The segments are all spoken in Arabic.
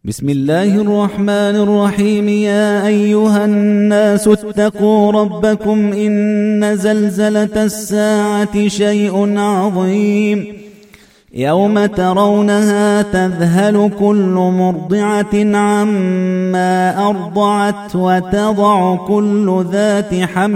بسم الله الرحمن الرحيم. يا أيها الناس اتقوا ربكم إن زلزلة الساعة شيء عظيم يوم ترونها تذهل كل مرضعة عما أرضعت وتضع كل ذات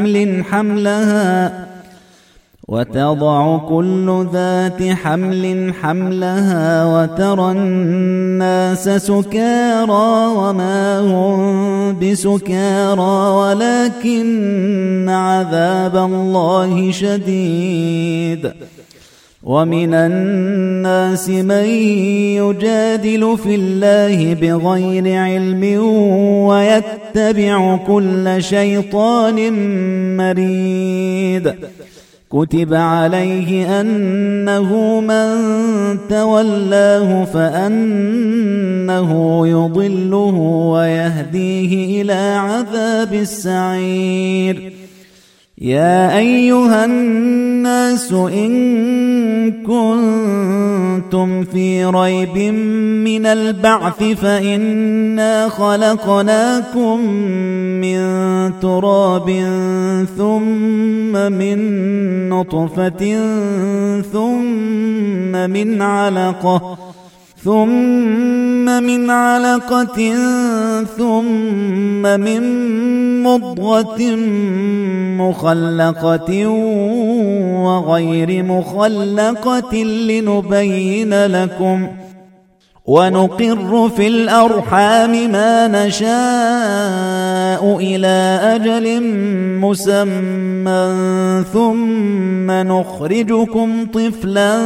حمل حملها وترى الناس سكارى وما هم بسكارى ولكن عذاب الله شديد. ومن الناس من يجادل في الله بغير علم ويتبع كل شيطان مريد. كتب عليه أنه من تولاه فأنه يضله ويهديه إلى عذاب السعير. يا أيها الناس إن كنتم في ريب من البعث فإنا خلقناكم من تراب ثم من نطفة ثم من علقة ثم من مضغة مخلقة وغير مخلقة لنبين لكم ونقر في الأرحام ما نشاء إلى أجل مسمى ثم نخرجكم طفلا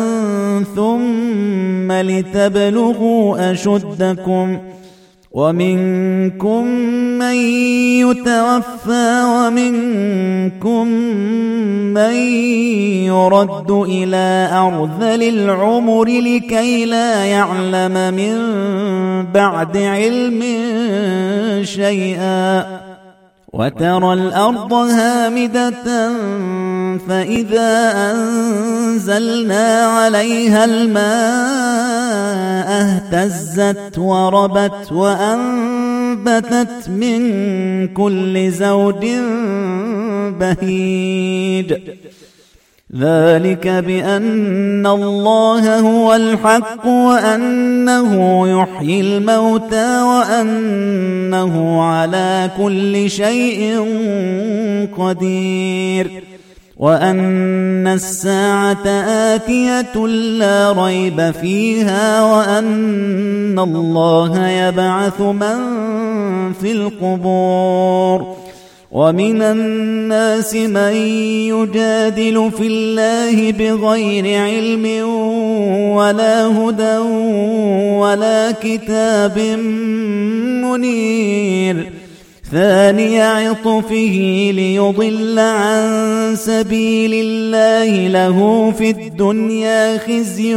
ثم لتبلغوا أشدكم ومنكم من يتوفى ومنكم من يرد إلى أرذل العمر لكي لا يعلم من بعد علم شيئا. وترى الأرض هامدة فإذا أنزلنا عليها الماء اهتزت وربت وأنبتت من كل زوج بهيج. ذلك بأن الله هو الحق وأنه يحيي الموتى وأنه على كل شيء قدير وأن الساعة آتية لا ريب فيها وأن الله يبعث من في القبور. ومن الناس من يجادل في الله بغير علم ولا هدى ولا كتاب منير. ثاني عطفه ليضل عن سبيل الله له في الدنيا خزي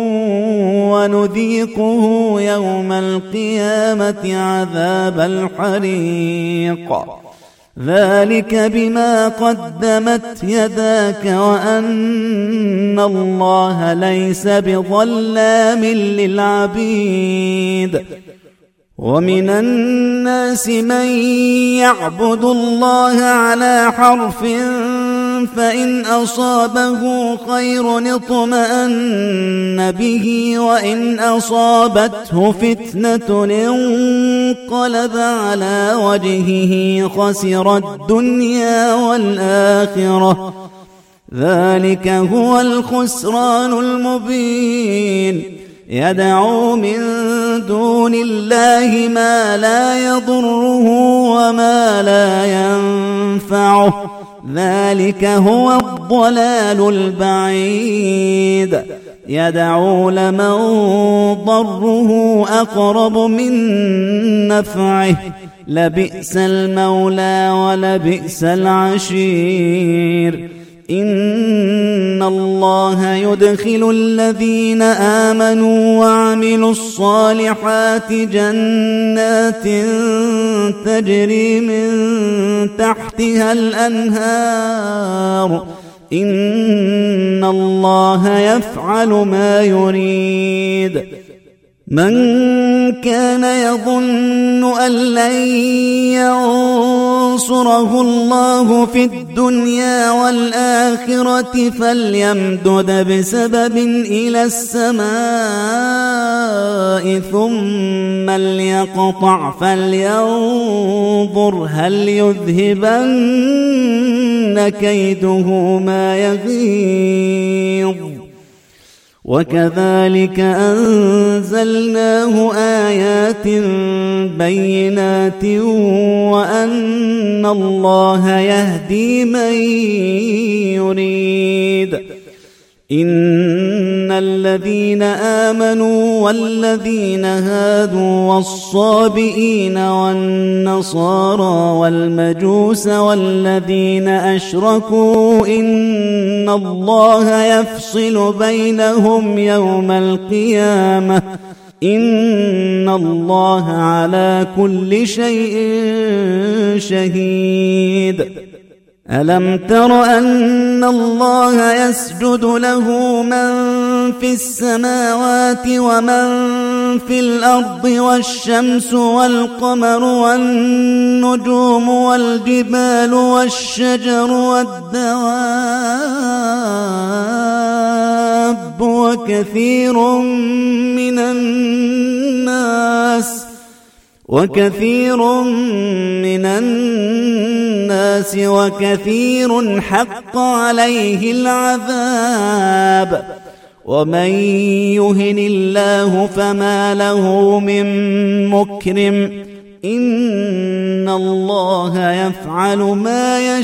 ونذيقه يوم القيامة عذاب الحريق. ذلك بما قدمت يداك وأن الله ليس بظلام للعبيد. ومن الناس من يعبد الله على حرف فإن أصابه خير اطمأن به وإن أصابته فتنة انقلب على وجهه خسر الدنيا والآخرة. ذلك هو الخسران المبين. يدعو من دون الله ما لا يضره وما لا ينفعه. ذلك هو الضلال البعيد. يدعو لمن ضره أقرب من نفعه. لبئس المولى ولبئس العشير. إن الله يدخل الذين آمنوا وعملوا الصالحات جنات تجري من تحتها الأنهار. إن الله يفعل ما يريد. من كان يظن أن لن ينصره الله في الدنيا والآخرة فليمدد بسبب إلى السماء ثم ليقطع فلينظر هل يذهبن كيده ما يغيظ. وكذلك أنزلناه آيات بينات وأن الله يهدي من يريد. إن الذين آمنوا والذين هادوا والصابئين والنصارى والمجوس والذين أشركوا إن الله يفصل بينهم يوم القيامة إن الله على كل شيء شهيد. ألم تر أن الله يسجد له من في السماوات ومن في الأرض والشمس والقمر والنجوم والجبال والشجر والدواب وكثير حق عليه العذاب ومن يهن الله فما له من مكرم إن الله يفعل ما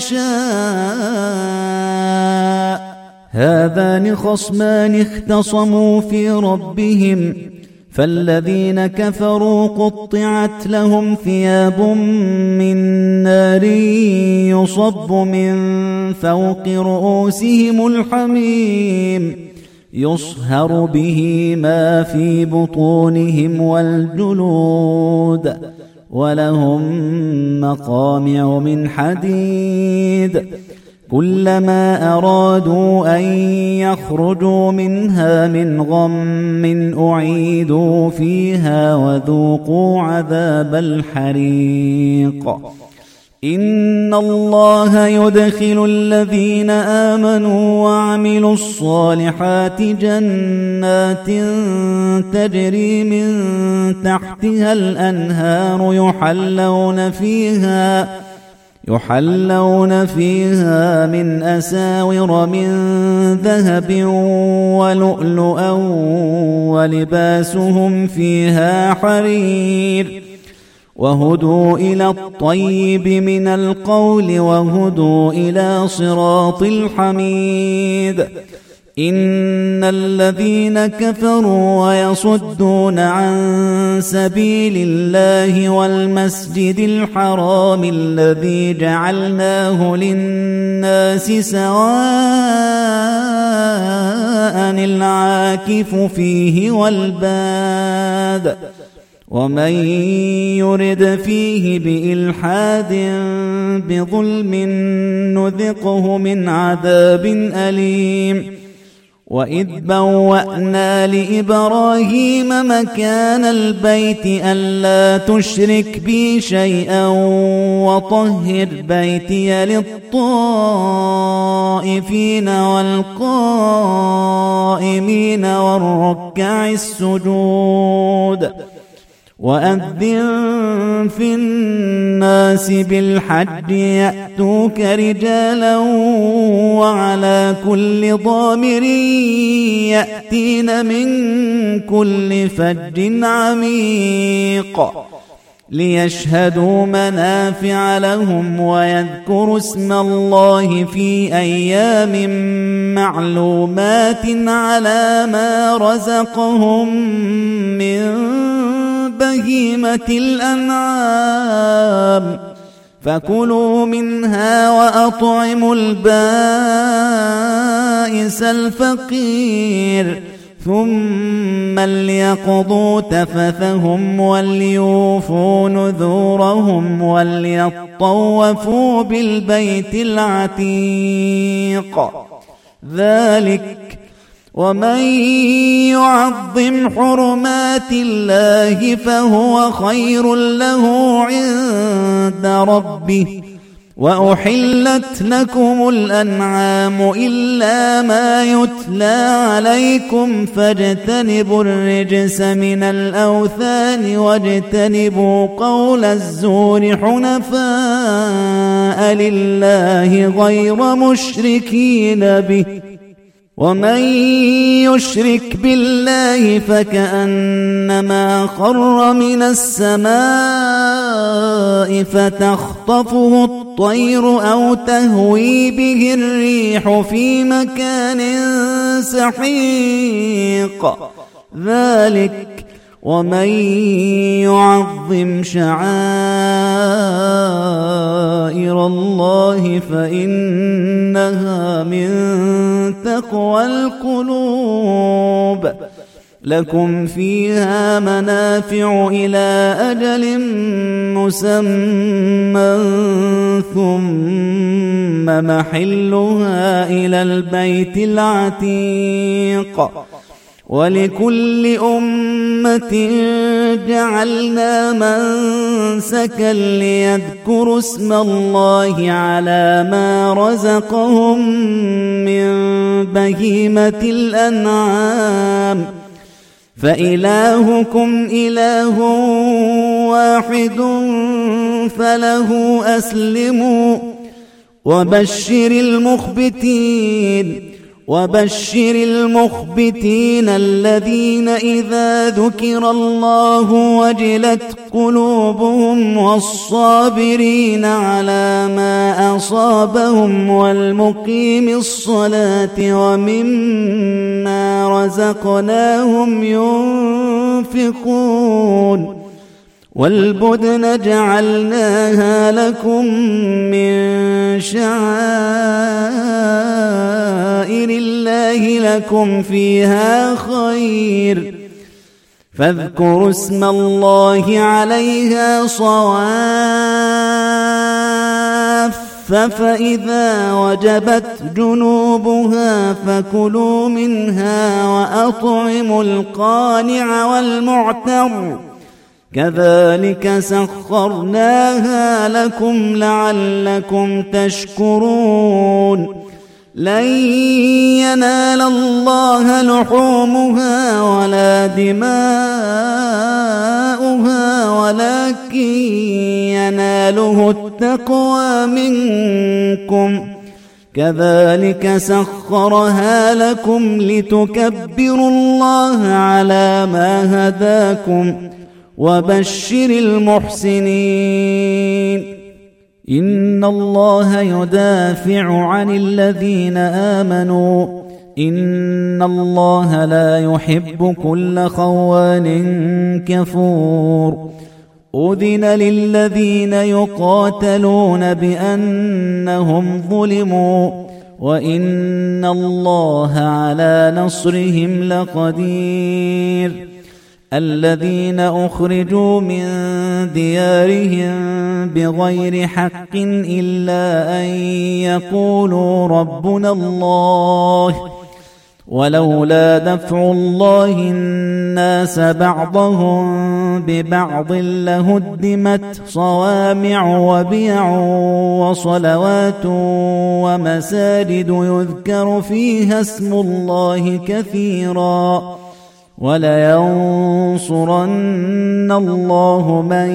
يشاء. هذان خصمان اختصموا في ربهم فالذين كفروا قطعت لهم ثياب من نار يصب من فوق رؤوسهم الحميم يصهر به ما في بطونهم والجلود ولهم مقامع من حديد كلما أرادوا أن يخرجوا منها من غم أعيدوا فيها وذوقوا عذاب الحريق. إن الله يدخل الذين آمنوا وعملوا الصالحات جنات تجري من تحتها الأنهار يحلون فيها من أساور من ذهب ولؤلؤا ولباسهم فيها حرير وهدوا إلى الطيب من القول وهدوا إلى صراط الحميد. إن الذين كفروا ويصدون عن سبيل الله والمسجد الحرام الذي جعلناه للناس سواء العاكف فيه والباد ومن يرد فيه بإلحاد بظلم نذقه من عذاب أليم. وإذ بوأنا لإبراهيم مكان البيت ألا تشرك بي شيئا وطهر بيتي للطائفين والقائمين والركع السجود. وأذن في الناس بالحج يأتوك رجالا وعلى كل ضامر يأتين من كل فج عميق ليشهدوا منافع لهم ويذكروا اسم الله في أيام معلومات على ما رزقهم من بهيمة الأنعام فكلوا منها وأطعموا البائس الفقير ثم ليقضوا تفثهم وليوفوا نذورهم وليطوفوا بالبيت العتيق. ومن يعظم حرمات الله فهو خير له عند ربه وأحلت لكم الأنعام إلا ما يتلى عليكم فاجتنبوا الرجس من الأوثان واجتنبوا قول الزور حنفاء لله غير مشركين به ومن يشرك بالله فكأنما خر من السماء فتخطفه الطير أو تهوي به الريح في مكان سحيق ذلك ومن يعظم شعائر الله فإنها من تقوى القلوب لكم فيها منافع إلى أجل مسمى ثم محلها إلى البيت العتيق ولكل أمة جعلنا منسكا ليذكروا اسم الله على ما رزقهم من بهيمة الأنعام فإلهكم إله واحد فله أسلموا وبشر المخبتين الذين إذا ذكر الله وجلت قلوبهم والصابرين على ما أصابهم والمقيم الصلاة ومما رزقناهم ينفقون والبدن جعلناها لكم من شعائر الله لكم فيها خير فاذكروا اسم الله عليها صواف فإذا وجبت جنوبها فكلوا منها وأطعموا القانع والمعتر كذلك سخرناها لكم لعلكم تشكرون لن ينال الله لحومها ولا دماؤها ولكن يناله التقوى منكم كذلك سخرها لكم لتكبروا الله على ما هداكم وبشر المحسنين إن الله يدافع عن الذين آمنوا إن الله لا يحب كل خوان كفور أذن للذين يقاتلون بأنهم ظلموا وإن الله على نصرهم لقدير الذين أخرجوا من ديارهم بغير حق إلا أن يقولوا ربنا الله ولولا دفع الله الناس بعضهم ببعض لهدمت صوامع وبيع وصلوات ومساجد يذكر فيها اسم الله كثيرا ولينصرن الله من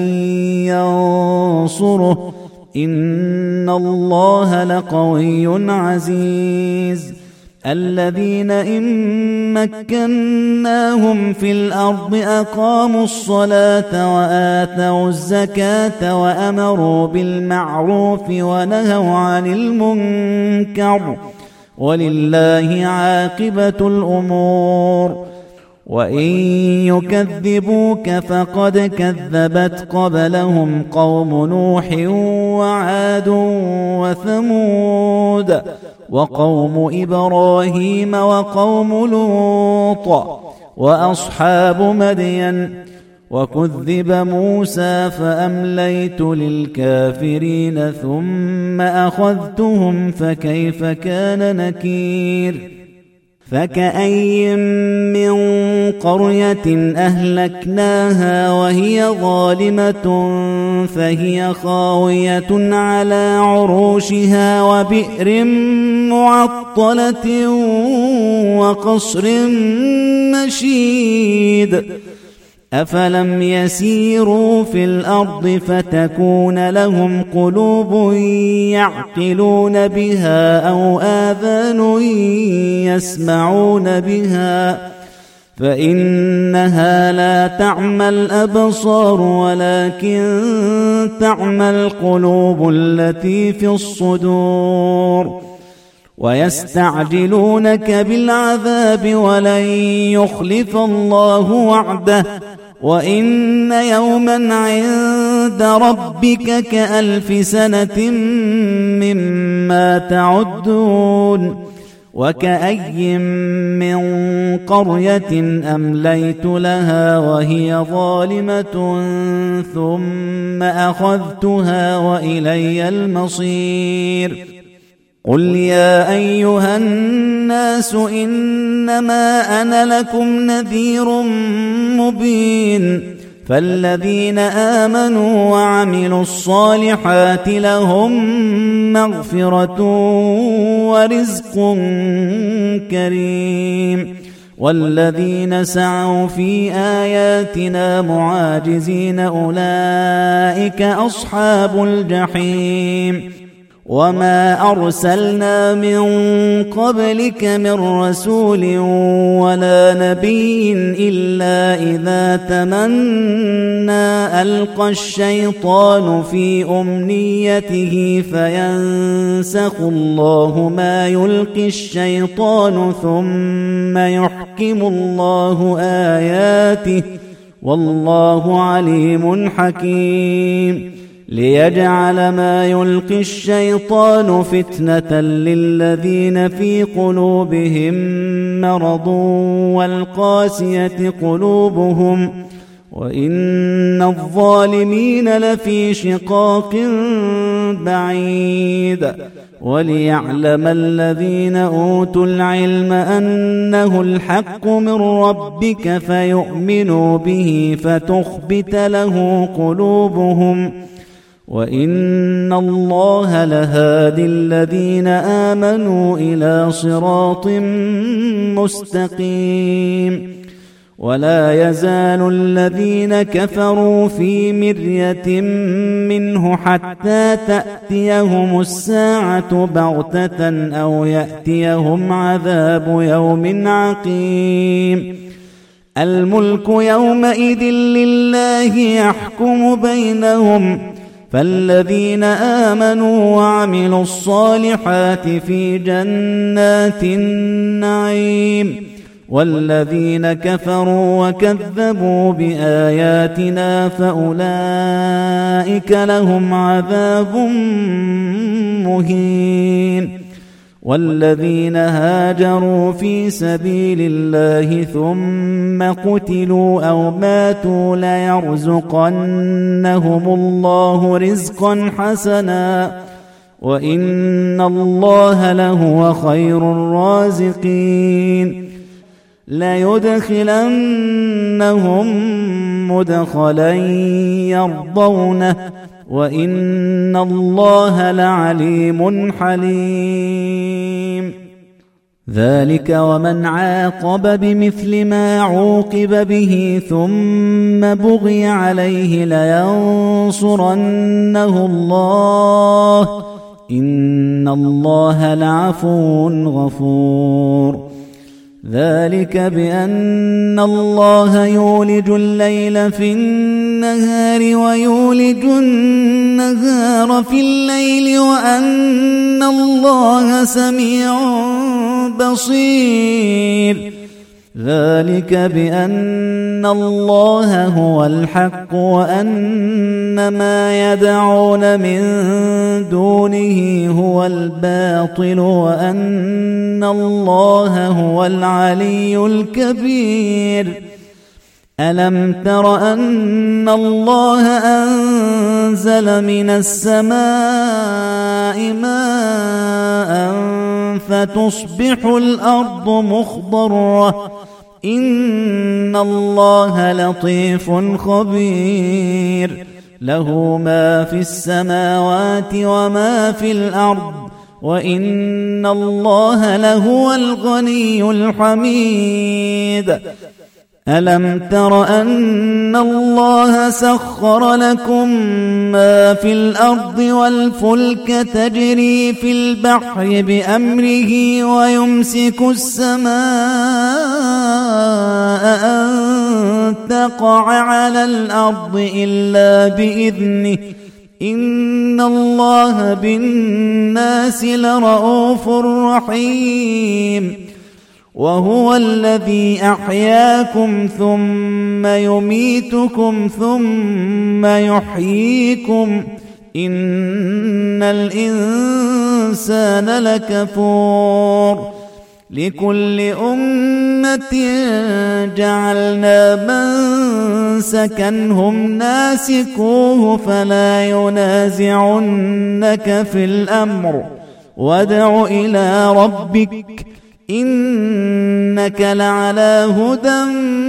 ينصره إن الله لقوي عزيز الذين إن مكناهم في الأرض أقاموا الصلاة وآتوا الزكاة وأمروا بالمعروف ونهوا عن المنكر ولله عاقبة الأمور وإن يكذبوك فقد كذبت قبلهم قوم نوح وعاد وثمود وقوم إبراهيم وقوم لوط وأصحاب مدين وكذب موسى فأمليت للكافرين ثم أخذتهم فكيف كان نكير فكأي من قرية أهلكناها وهي ظالمة فهي خاوية على عروشها وبئر معطلة وقصر مشيد أفلم يسيروا في الأرض فتكون لهم قلوب يعقلون بها أو آذان يسمعون بها فإنها لا تعمى الأبصار ولكن تعمى القلوب التي في الصدور ويستعجلونك بالعذاب ولن يخلف الله وعده وإن يوما عند ربك كألف سنة مما تعدون وكأي من قرية أمليت لها وهي ظالمة ثم أخذتها وإلي المصير قل يا أيها الناس إنما أنا لكم نذير مبين فالذين آمنوا وعملوا الصالحات لهم مغفرة ورزق كريم والذين سعوا في آياتنا معاجزين أولئك أصحاب الجحيم وما أرسلنا من قبلك من رسول ولا نبي إلا إذا تمنى ألقى الشيطان في أمنيته فينسخ الله ما يلقي الشيطان ثم يحكم الله آياته والله عليم حكيم ليجعل ما يلقي الشيطان فتنة للذين في قلوبهم مرض والقاسية قلوبهم وإن الظالمين لفي شقاق بعيد وليعلم الذين أوتوا العلم أنه الحق من ربك فيؤمنوا به فتخبت له قلوبهم وإن الله لهادي الذين آمنوا إلى صراط مستقيم ولا يزال الذين كفروا في مرية منه حتى تأتيهم الساعة بغتة أو يأتيهم عذاب يوم عقيم الملك يومئذ لله يحكم بينهم فالذين آمنوا وعملوا الصالحات في جنات النعيم والذين كفروا وكذبوا بآياتنا فأولئك لهم عذاب مهين والذين هاجروا في سبيل الله ثم قتلوا أو ماتوا ليرزقنهم الله رزقا حسنا وإن الله لهو خير الرازقين ليدخلنهم مدخلا يرضونه وإن الله لعليم حليم ذلك ومن عاقب بمثل ما عوقب به ثم بغي عليه لينصرنه الله إن الله لعفو غفور ذلك بأن الله يولج الليل في النهار ويولج النهار في الليل وأن الله سميع بصير ذلك بأن الله هو الحق وأن ما يدعون من دونه هو الباطل وأن الله هو العلي الكبير ألم تر أن الله أنزل من السماء ماء فتصبح الأرض مخضرة إن الله لطيف خبير له ما في السماوات وما في الأرض وإن الله لهو الغني الحميد ألم تر أن الله سخر لكم ما في الأرض والفلك تجري في البحر بأمره ويمسك السماء أن تقع على الأرض إلا بإذنه إن الله بالناس لرؤوف رحيم وهو الذي أحياكم ثم يميتكم ثم يحييكم إن الإنسان لكفور لكل أمة جعلنا منسكا هم ناسكوه فلا ينازعنك في الأمر وادع إلى ربك إنك لعلى هدى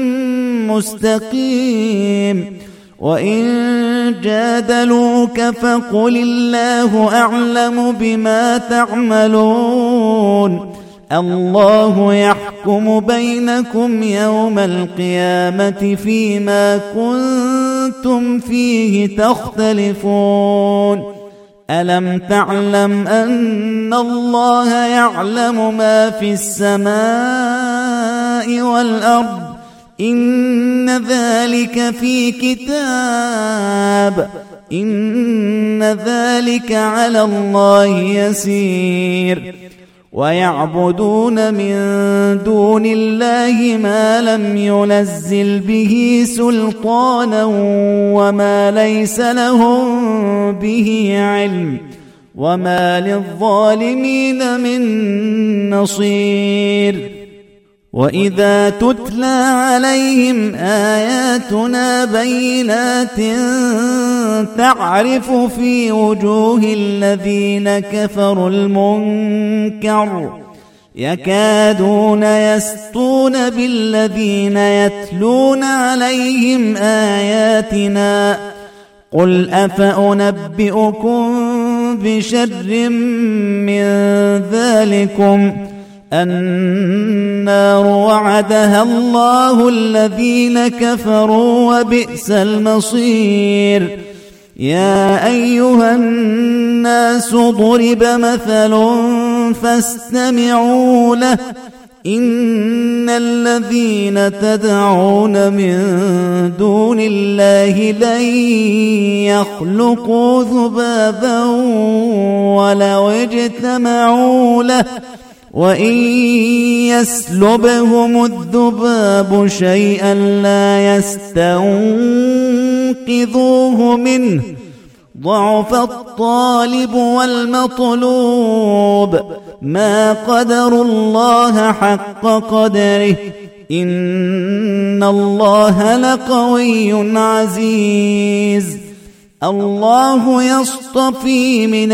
مستقيم وإن جادلوك فقل الله أعلم بما تعملون الله يحكم بينكم يوم القيامة فيما كنتم فيه تختلفون ألم تعلم أن الله يعلم ما في السماء والأرض إن ذلك في كتاب إن ذلك على الله يسير ويعبدون من دون الله ما لم ينزل به سلطانا وما ليس لهم به علم وما للظالمين من نصير وإذا تتلى عليهم آياتنا بينات تعرف في وجوه الذين كفروا المنكر يكادون يسطون بالذين يتلون عليهم آياتنا قل أفأنبئكم بشر من ذلكم النار وعدها الله الذين كفروا وبئس المصير يا أيها الناس ضرب مثل فاستمعوا له إن الذين تدعون من دون الله لن يخلقوا ذبابا ولو اجتمعوا له وإن يسلبهم الذباب شيئا لا يستنقذوه منه ضعف الطالب والمطلوب ما قدروا الله حق قدره إن الله لقوي عزيز الله يصطفي من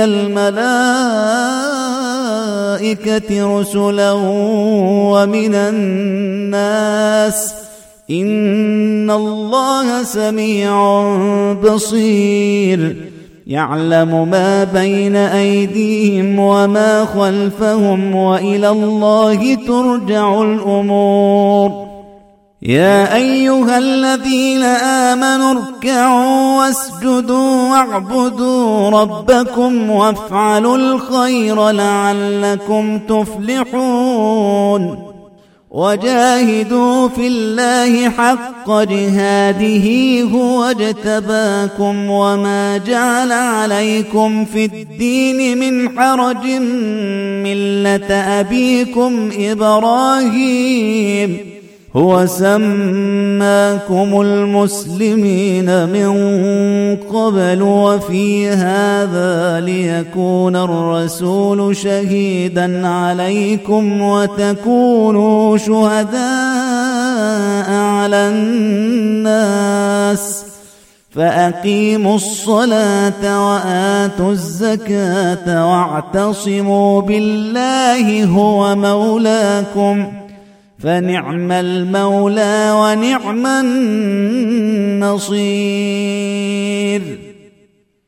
الملائكة رسلا ومن الناس إن الله سميع بصير يعلم ما بين أيديهم وما خلفهم وإلى الله ترجع الأمور يا أيها الذين آمنوا اركعوا واسجدوا واعبدوا ربكم وافعلوا الخير لعلكم تفلحون وجاهدوا في الله حق جهاده هو اجتباكم وما جعل عليكم في الدين من حرج ملة أبيكم إبراهيم هو سماكم المسلمين من قبل وفي هذا ليكون الرسول شهيدا عليكم وتكونوا شهداء على الناس فأقيموا الصلاة وآتوا الزكاة واعتصموا بالله هو مولاكم فنعم المولى ونعم النصير.